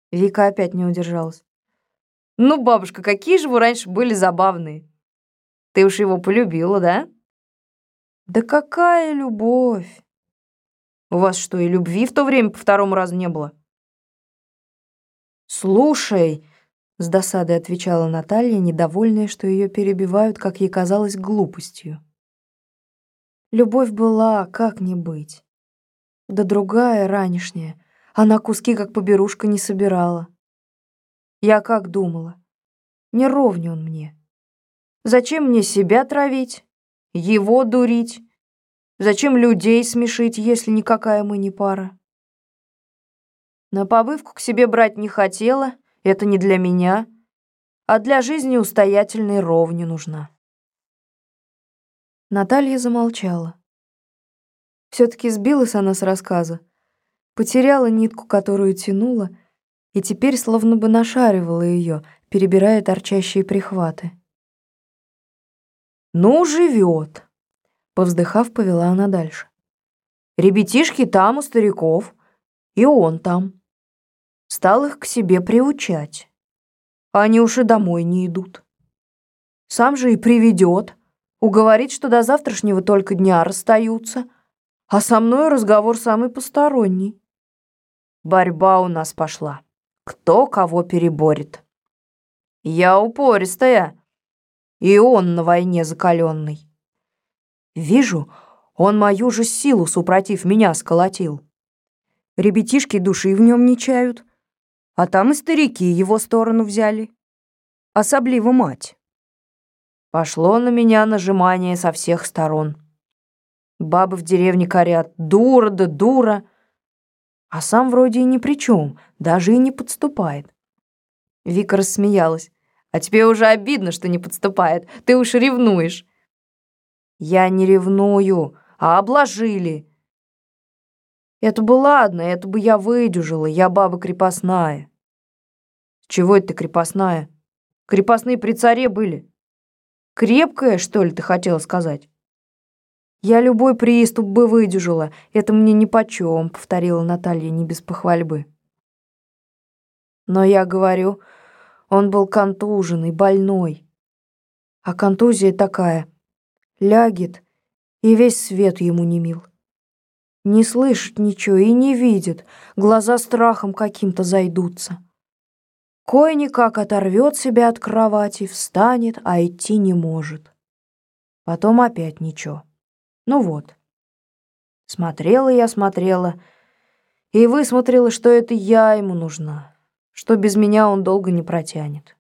Вика опять не удержалась. Ну, бабушка, какие же вы раньше были забавные. Ты уж его полюбила, да? Да какая любовь? У вас что, и любви в то время по второму разу не было? Слушай, с досадой отвечала Наталья, недовольная, что ее перебивают, как ей казалось, глупостью. Любовь была, как не быть. Да другая, ранешняя. Она куски, как поберушка, не собирала. Я как думала. Не ровня он мне. Зачем мне себя травить, его дурить? Зачем людей смешить, если никакая мы не пара? На побывку к себе брать не хотела, это не для меня, а для жизни устоятельной ровни нужна. Наталья замолчала. Все-таки сбилась она с рассказа, потеряла нитку, которую тянула, и теперь словно бы нашаривала ее, перебирая торчащие прихваты. «Ну, живет!» Повздыхав, повела она дальше. «Ребятишки там у стариков, и он там. Стал их к себе приучать. Они уж и домой не идут. Сам же и приведет, уговорит, что до завтрашнего только дня расстаются, а со мной разговор самый посторонний. Борьба у нас пошла. Кто кого переборет. Я упористая, и он на войне закаленный. Вижу, он мою же силу, супротив меня, сколотил. Ребятишки души в нем не чают, а там и старики его сторону взяли. Особливо мать. Пошло на меня нажимание со всех сторон. Бабы в деревне корят: дура да дура. А сам вроде и ни при чем, даже и не подступает. Вика рассмеялась. А тебе уже обидно, что не подступает. Ты уж ревнуешь. Я не ревную, а обложили. Это бы ладно, это бы я выдюжила, я баба крепостная. Чего это ты крепостная? Крепостные при царе были. Крепкая, что ли, ты хотела сказать? Я любой приступ бы выдюжила, это мне нипочем, повторила Наталья не без похвальбы. Но я говорю, он был контуженный, больной. А контузия такая, лягет, и весь свет ему не мил. Не слышит ничего и не видит, глаза страхом каким-то зайдутся. Кой-никак оторвет себя от кровати, встанет, а идти не может. Потом опять ничего. Ну вот. Смотрела я, смотрела, и высмотрела, что это я ему нужна, что без меня он долго не протянет.